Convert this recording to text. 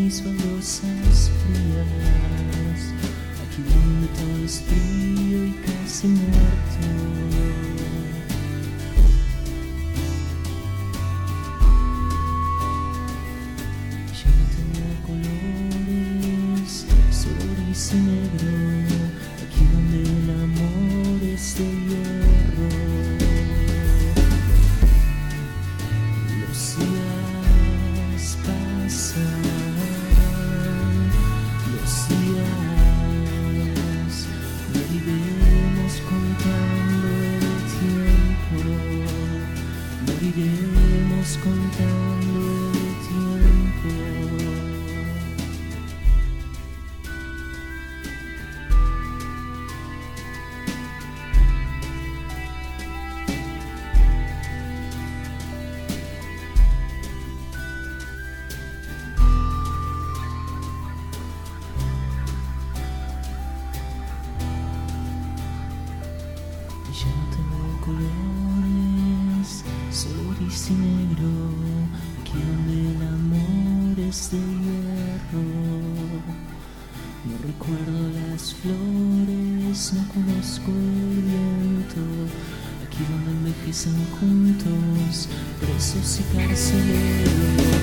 mis baldosas frías, aquí donde todo es frío y casi muerto. Ya no tengo colores, solo gris y negro, aquí donde el amor es de hierro. Los días pasan, los días moriremos contando el tiempo, moriremos contando el tiempo. Ya no tengo colores, solo gris y negro, aquí donde el amor es de hierro. No recuerdo las flores, no conozco el viento, aquí donde envejecen juntos, presos y carceleros.